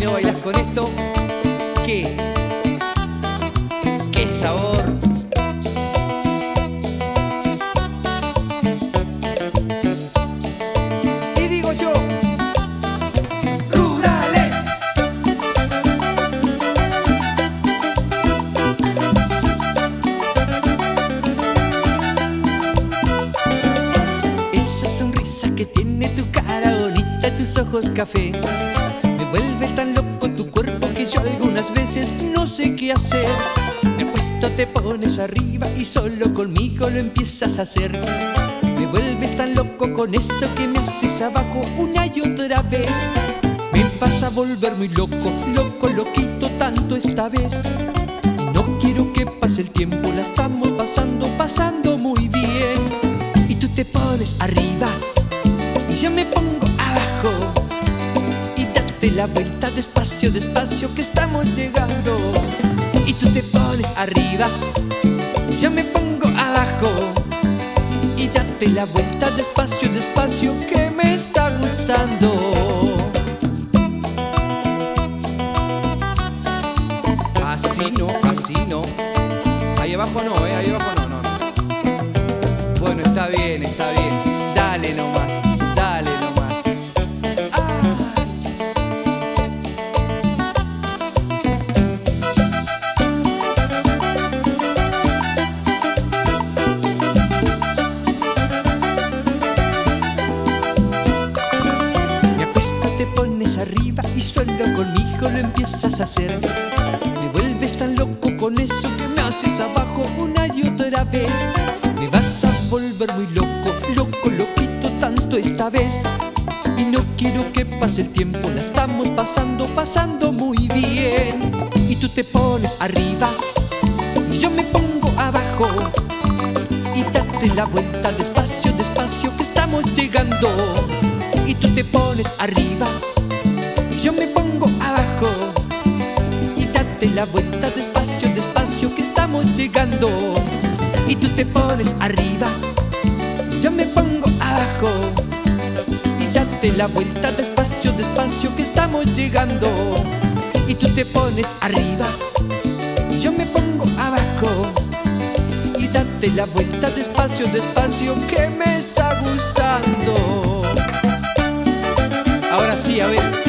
no bailas con esto, ¿qué? ¡Qué sabor! Y digo yo, rurales. Esa sonrisa que tiene tu cara bonita, tus ojos café, me vuelve tan loco tu cuerpo que yo algunas veces no sé qué hacer. Me apuesto, te pones arriba y solo conmigo lo empiezas a hacer. Me vuelves tan loco con eso que me haces abajo una y otra vez. Me vas a volver muy loco, loco, loquito tanto esta vez. No quiero que pase el tiempo, la estamos pasando, pasando muy bien. Y tú te pones arriba y yo me pongo abajo. Y date la vuelta despacio, despacio que estamos llegando. Y tú te pones arriba y yo me pongo abajo. Y date la vuelta despacio, despacio que me está gustando. Así no, así no. Ahí abajo no, ahí abajo no, no. Bueno, está bien, está bien. Dale nomás, dale nomás. Me apuesta, te pones arriba y solo conmigo lo empiezas a hacer. Me vuelves tan loco con eso que me haces abajo una y otra vez. Me vas a volver muy loco, loco, loquito tanto esta vez. Y no quiero que pase el tiempo, la estamos pasando, pasando muy bien. Y tú te pones arriba y yo me pongo abajo. Y date la vuelta despacio, despacio que estamos llegando. Y tú te pones arriba y yo me pongo abajo. Y date la vuelta despacio, despacio que estamos llegando. Y tú te pones arriba, yo me pongo abajo. Y date la vuelta despacio, despacio que estamos llegando. Y tú te pones arriba, yo me pongo abajo. Y date la vuelta despacio, despacio que me está gustando. Ahora sí, a ver.